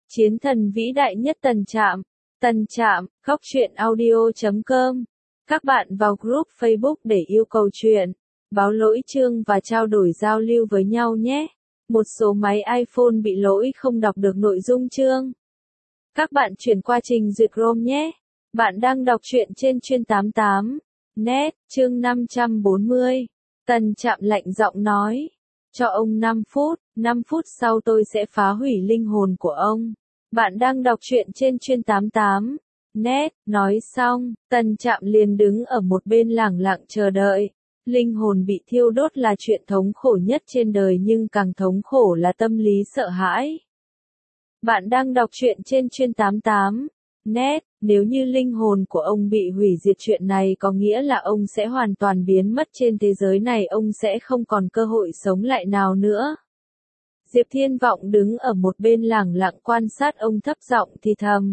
Chiến thần vĩ đại nhất Tần Trạm. Tần Trạm, khóc chuyện audio.com. Các bạn vào group Facebook để yêu cầu chuyện, báo lỗi chương và trao đổi giao lưu với nhau nhé. Một số máy iPhone bị lỗi không đọc được nội dung chương. Các bạn chuyển qua trình duyệt Chrome nhé. Bạn đang đọc truyện trên chuyên 88. Net, chương 540. Tần Trạm lạnh giọng nói. Cho ông 5 phút sau tôi sẽ phá hủy linh hồn của ông. Bạn đang đọc truyện trên chuyên 88. Net, nói xong, Tần Trạm liền đứng ở một bên lẳng lặng chờ đợi. Linh hồn bị thiêu đốt là chuyện thống khổ nhất trên đời, nhưng càng thống khổ là tâm lý sợ hãi. Bạn đang đọc truyện trên chuyên 88. Net, nếu như linh hồn của ông bị hủy diệt, chuyện này có nghĩa là ông sẽ hoàn toàn biến mất trên thế giới này, ông sẽ không còn cơ hội sống lại nào nữa. Diệp Thiên Vọng đứng ở một bên lẳng lặng quan sát ông, thấp giọng thì thầm.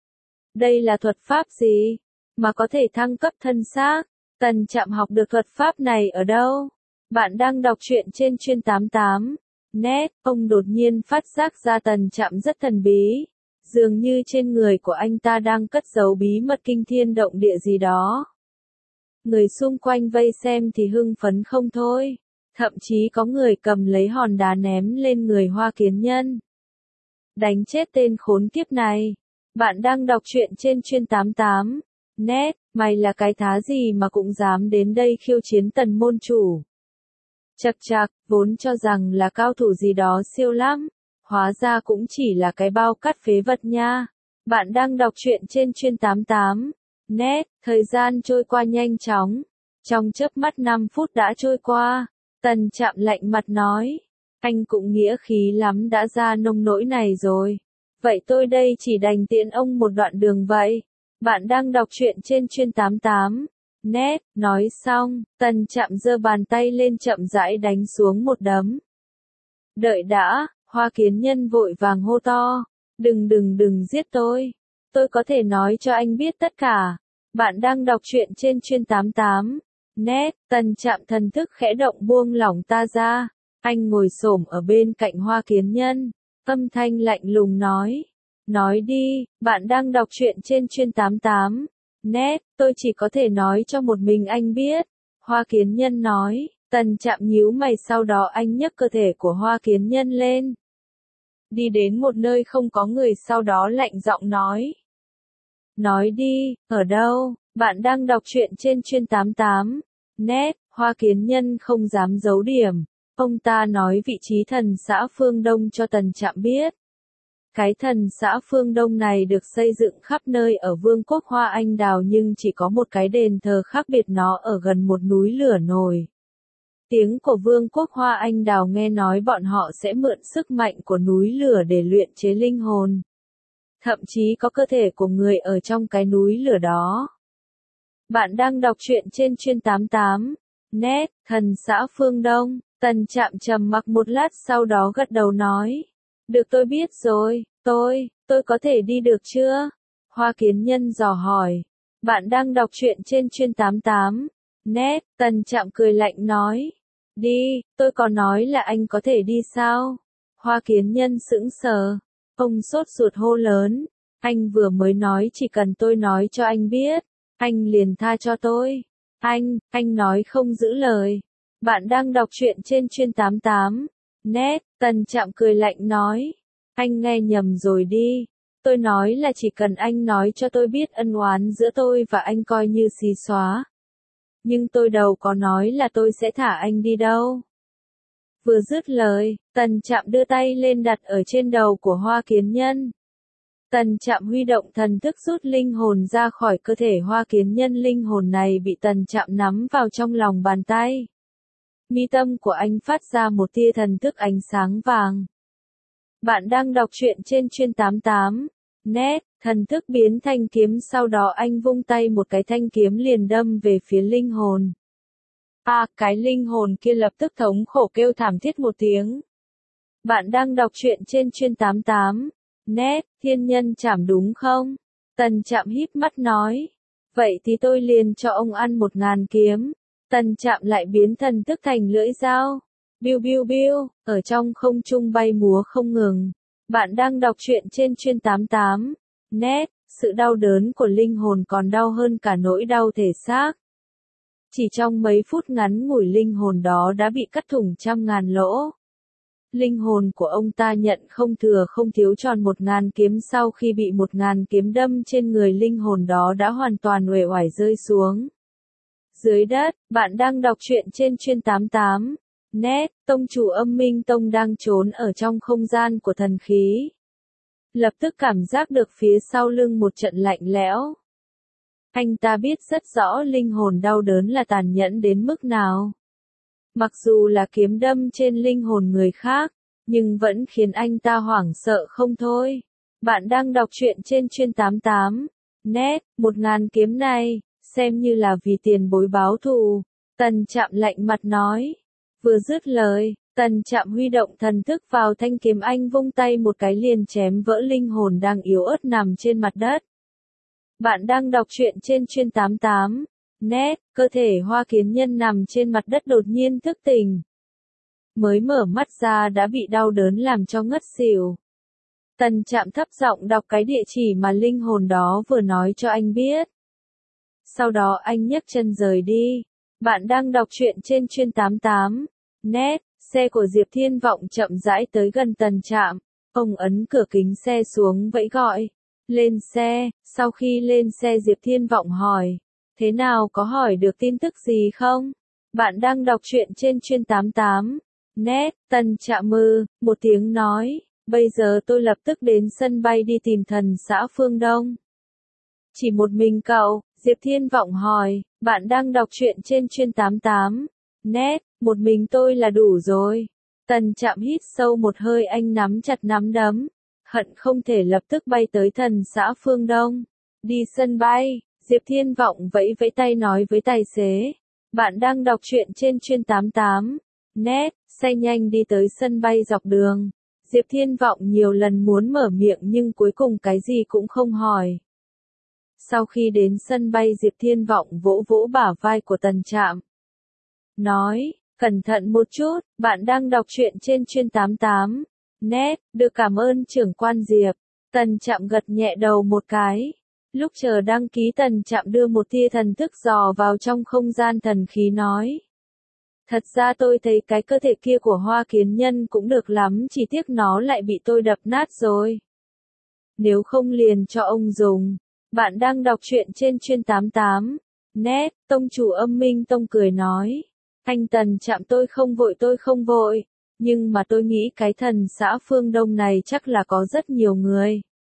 Đây là thuật pháp gì mà có thể thăng cấp thân xác? Tần Trạm học được thuật pháp này ở đâu? Bạn đang đọc truyện trên chuyên 88. Net, ông đột nhiên phát giác ra Tần Trạm rất thần bí. Dường như trên người của anh ta đang cất giấu bí mật kinh thiên động địa gì đó. Người xung quanh vây xem thì hưng phấn không thôi. Thậm chí có người cầm lấy hòn đá ném lên người Hoa Kiến Nhân. Đánh chết tên khốn kiếp này. Bạn đang đọc truyện trên chuyên 88. Net, mày là cái thá gì mà cũng dám đến đây khiêu chiến Tần môn chủ. Chậc chạc, vốn cho rằng là cao thủ gì đó siêu lắm. Hóa ra cũng chỉ là cái bao cát phế vật nha. Bạn đang đọc truyện trên chuyên 88. Net, thời gian trôi qua nhanh chóng. Trong chớp mắt 5 phút đã trôi qua. Tần Trạm lạnh mặt nói. Anh cũng nghĩa khí lắm, đã ra nông nỗi này rồi. Vậy tôi đây chỉ đành tiện ông một đoạn đường vậy. Bạn đang đọc truyện trên chuyên 88. Net, nói xong, Tần Trạm giơ bàn tay lên chậm rãi đánh xuống một đấm. Đợi đã, Hoa Kiến Nhân vội vàng hô to. Đừng giết tôi. Tôi có thể nói cho anh biết tất cả. Bạn đang đọc truyện trên chuyên 88. Net, Tần Trạm thần thức khẽ động buông lỏng ta ra. Anh ngồi xổm ở bên cạnh Hoa Kiến Nhân. Âm thanh lạnh lùng nói. Nói đi, bạn đang đọc truyện trên chuyên 88. Net, tôi chỉ có thể nói cho một mình anh biết. Hoa Kiến Nhân nói. Tần Trạm nhíu mày, sau đó anh nhấc cơ thể của Hoa Kiến Nhân lên. Đi đến một nơi không có người, sau đó lạnh giọng nói. Nói đi, ở đâu? Bạn đang đọc truyện trên chuyên 88. Net, Hoa Kiến Nhân không dám giấu điểm. Ông ta nói vị trí thần xã Phương Đông cho Tần Trạm biết. Cái thần xã Phương Đông này được xây dựng khắp nơi ở Vương quốc Hoa Anh Đào, nhưng chỉ có một cái đền thờ khác biệt, nó ở gần một núi lửa nổi tiếng của Vương quốc Hoa Anh Đào. Nghe nói bọn họ sẽ mượn sức mạnh của núi lửa để luyện chế linh hồn. Thậm chí có cơ thể của người ở trong cái núi lửa đó. Bạn đang đọc truyện trên chuyên 88. Net, thần xã Phương Đông. Tần Trạm trầm mặc một lát, sau đó gật đầu nói. Được, tôi biết rồi, tôi có thể đi được chưa? Hoa Kiến Nhân dò hỏi. Bạn đang đọc truyện trên chuyên 88. Net, Tần Trạm cười lạnh nói. Đi, tôi có nói là anh có thể đi sao? Hoa Kiến Nhân sững sờ. Ông sốt ruột hô lớn. Anh vừa mới nói chỉ cần tôi nói cho anh biết, anh liền tha cho tôi. Anh nói không giữ lời. Bạn đang đọc truyện trên chuyên 88. Net, Tần Trạm cười lạnh nói. Anh nghe nhầm rồi đi. Tôi nói là chỉ cần anh nói cho tôi biết ân oán giữa tôi và anh coi như xí xóa. Nhưng tôi đâu có nói là tôi sẽ thả anh đi đâu. Vừa dứt lời, Tần Trạm đưa tay lên đặt ở trên đầu của Hoa Kiến Nhân. Tần Trạm huy động thần thức rút linh hồn ra khỏi cơ thể Hoa Kiến Nhân. Linh hồn này bị Tần Trạm nắm vào trong lòng bàn tay. Mi tâm của anh phát ra một tia thần thức ánh sáng vàng. Bạn đang đọc truyện trên chuyên 88. Net, thần thức biến thành kiếm, sau đó anh vung tay, một cái thanh kiếm liền đâm về phía linh hồn. Cái linh hồn kia lập tức thống khổ kêu thảm thiết một tiếng. Bạn đang đọc truyện trên chuyên 88. Net, thiên nhân chảm đúng không? Tần Trạm híp mắt nói. Vậy thì tôi liền cho ông ăn 1000 kiếm. Tần Trạm lại biến thần thức thành lưỡi dao. Biu biu biu, ở trong không trung bay múa không ngừng. Bạn đang đọc truyện trên chuyên 88 net, sự đau đớn của linh hồn còn đau hơn cả nỗi đau thể xác. Chỉ trong mấy phút ngắn ngủi linh hồn đó đã bị cắt thủng trăm ngàn lỗ. Linh hồn của ông ta nhận không thừa không thiếu tròn 1000 kiếm sau khi bị 1000 kiếm đâm trên người linh hồn đó đã hoàn toàn uể oải rơi xuống. Dưới đất, bạn đang đọc truyện trên chuyên 88 net, tông chủ Âm Minh Tông đang trốn ở trong không gian của thần khí. Lập tức cảm giác được phía sau lưng một trận lạnh lẽo. Anh ta biết rất rõ linh hồn đau đớn là tàn nhẫn đến mức nào. Mặc dù là kiếm đâm trên linh hồn người khác, nhưng vẫn khiến anh ta hoảng sợ không thôi. Bạn đang đọc truyện trên chuyên 88 net, 1000 kiếm này, xem như là vì tiền bối báo thù. Tần Trạm lạnh mặt nói. Vừa dứt lời, Tần Trạm huy động thần thức vào thanh kiếm anh vung tay một cái liền chém vỡ linh hồn đang yếu ớt nằm trên mặt đất. Bạn đang đọc truyện trên chuyên 88 net, cơ thể Hoa Kiến Nhân nằm trên mặt đất đột nhiên thức tỉnh. Mới mở mắt ra đã bị đau đớn làm cho ngất xỉu. Tần Trạm thấp giọng đọc cái địa chỉ mà linh hồn đó vừa nói cho anh biết. Sau đó anh nhấc chân rời đi. Bạn đang đọc truyện trên chuyên 88 net, xe của Diệp Thiên Vọng chậm rãi tới gần Tần Trạm. Ông ấn cửa kính xe xuống vẫy gọi. Lên xe, sau khi lên xe Diệp Thiên Vọng hỏi. Thế nào, có hỏi được tin tức gì không? Bạn đang đọc truyện trên chuyên 88 net, Tần Trạm một tiếng nói. Bây giờ tôi lập tức đến sân bay đi tìm thần xã Phương Đông. Chỉ một mình cậu? Diệp Thiên Vọng hỏi. Bạn đang đọc truyện trên chuyên 88 net, một mình tôi là đủ rồi. Tần Trạm hít sâu một hơi, anh nắm chặt nắm đấm. Hận không thể lập tức bay tới thần xã Phương Đông. Đi sân bay, Diệp Thiên Vọng vẫy vẫy tay nói với tài xế. Bạn đang đọc truyện trên chuyên 88 net, xe nhanh đi tới sân bay dọc đường. Diệp Thiên Vọng nhiều lần muốn mở miệng nhưng cuối cùng cái gì cũng không hỏi. Sau khi đến sân bay Diệp Thiên Vọng vỗ vỗ bả vai của Tần Trạm. Nói, cẩn thận một chút, bạn đang đọc truyện trên chuyên 88 net, được cảm ơn trưởng quan Diệp. Tần Trạm gật nhẹ đầu một cái. Lúc chờ đăng ký Tần Trạm đưa một tia thần thức dò vào trong không gian thần khí nói. Thật ra tôi thấy cái cơ thể kia của Hoa Kiến Nhân cũng được lắm, chỉ tiếc nó lại bị tôi đập nát rồi. Nếu không liền cho ông dùng. Bạn đang đọc truyện trên chuyên 88 net, tông chủ Âm Minh Tông cười nói. Anh Tần Trạm, tôi không vội. Nhưng mà tôi nghĩ cái thần xã Phương Đông này chắc là có rất nhiều người.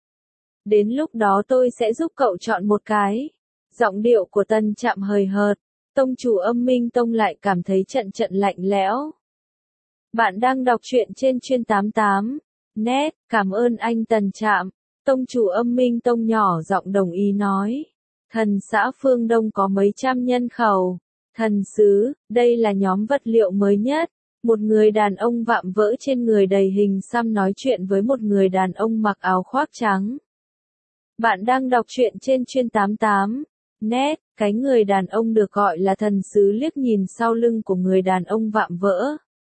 Đến lúc đó tôi sẽ giúp cậu chọn một cái. Giọng điệu của Tần Trạm hời hợt. Tông chủ Âm Minh Tông lại cảm thấy trận lạnh lẽo. Bạn đang đọc truyện trên chuyên 88 net, cảm ơn anh Tần Trạm. Tông chủ Âm Minh Tông nhỏ giọng đồng ý nói. Thần xã Phương Đông có mấy trăm nhân khẩu. Thần sứ, đây là nhóm vật liệu mới nhất. Một người đàn ông vạm vỡ trên người đầy hình xăm nói chuyện với một người đàn ông mặc áo khoác trắng. Bạn đang đọc truyện trên chuyên 88 net, cái người đàn ông được gọi là thần sứ liếc nhìn sau lưng của người đàn ông vạm vỡ.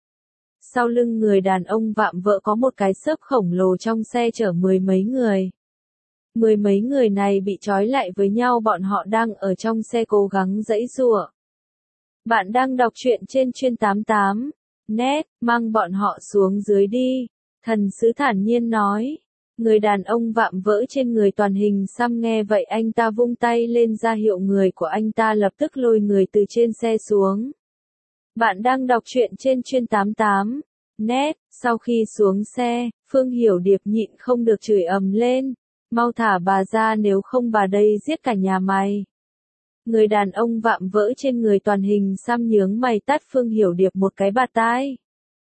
Sau lưng người đàn ông vạm vỡ có một cái xốp khổng lồ trong xe chở mười mấy người. Mười mấy người này bị trói lại với nhau, bọn họ đang ở trong xe cố gắng giãy giụa. Bạn đang đọc truyện trên chuyên 88 net, mang bọn họ xuống dưới đi. Thần sứ thản nhiên nói. Người đàn ông vạm vỡ trên người toàn hình xăm nghe vậy anh ta vung tay lên ra hiệu người của anh ta lập tức lôi người từ trên xe xuống. Bạn đang đọc truyện trên chuyên 88 net, sau khi xuống xe, Phương Hiểu Điệp nhịn không được chửi ầm lên. Mau thả bà ra, nếu không bà đây giết cả nhà mày. Người đàn ông vạm vỡ trên người toàn hình xăm nhướng mày tát Phương Hiểu Điệp một cái bạt tai.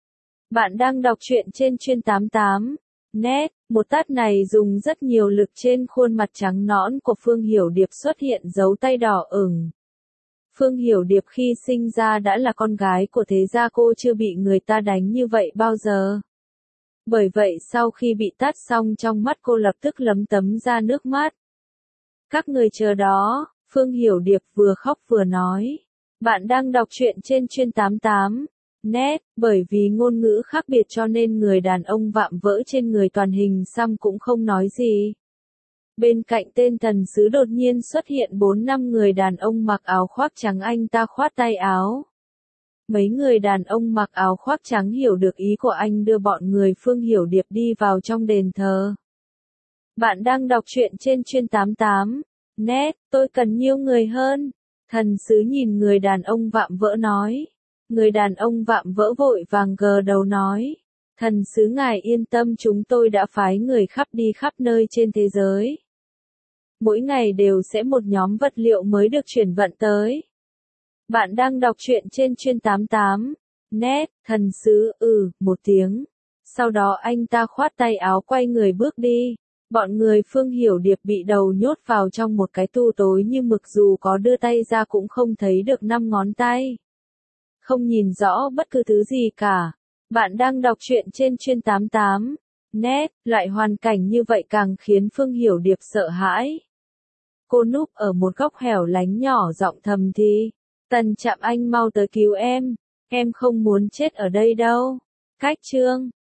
Bạn đang đọc truyện trên chuyên 88 net, một tát này dùng rất nhiều lực, trên khuôn mặt trắng nõn của Phương Hiểu Điệp xuất hiện dấu tay đỏ ửng. Phương Hiểu Điệp khi sinh ra đã là con gái của thế gia, cô chưa bị người ta đánh như vậy bao giờ. Bởi vậy sau khi bị tát xong trong mắt cô lập tức lấm tấm ra nước mắt. Các người chờ đó, Phương Hiểu Điệp vừa khóc vừa nói. Bạn đang đọc truyện trên chuyên 88 net, bởi vì ngôn ngữ khác biệt cho nên người đàn ông vạm vỡ trên người toàn hình xăm cũng không nói gì. Bên cạnh tên thần sứ đột nhiên xuất hiện 4-5 người đàn ông mặc áo khoác trắng, anh ta khoát tay áo. Mấy người đàn ông mặc áo khoác trắng hiểu được ý của anh đưa bọn người Phương Hiểu Điệp đi vào trong đền thờ. Bạn đang đọc truyện trên chuyên 88 net, tôi cần nhiều người hơn. Thần sứ nhìn người đàn ông vạm vỡ nói. Người đàn ông vạm vỡ vội vàng gờ đầu nói. Thần sứ ngài yên tâm, chúng tôi đã phái người đi khắp nơi trên thế giới. Mỗi ngày đều sẽ một nhóm vật liệu mới được chuyển vận tới. Bạn đang đọc truyện trên chuyên 88 net, thần sứ một tiếng. Sau đó anh ta khoát tay áo quay người bước đi. Bọn người Phương Hiểu Điệp bị đầu nhốt vào trong một cái tu tối như mực, dù có đưa tay ra cũng không thấy được 5 ngón tay. Không nhìn rõ bất cứ thứ gì cả. Bạn đang đọc truyện trên chuyên 88 net, loại hoàn cảnh như vậy càng khiến Phương Hiểu Điệp sợ hãi. Cô núp ở một góc hẻo lánh nhỏ giọng thầm thì. Tần Trạm, anh mau tới cứu em không muốn chết ở đây đâu. Cách chương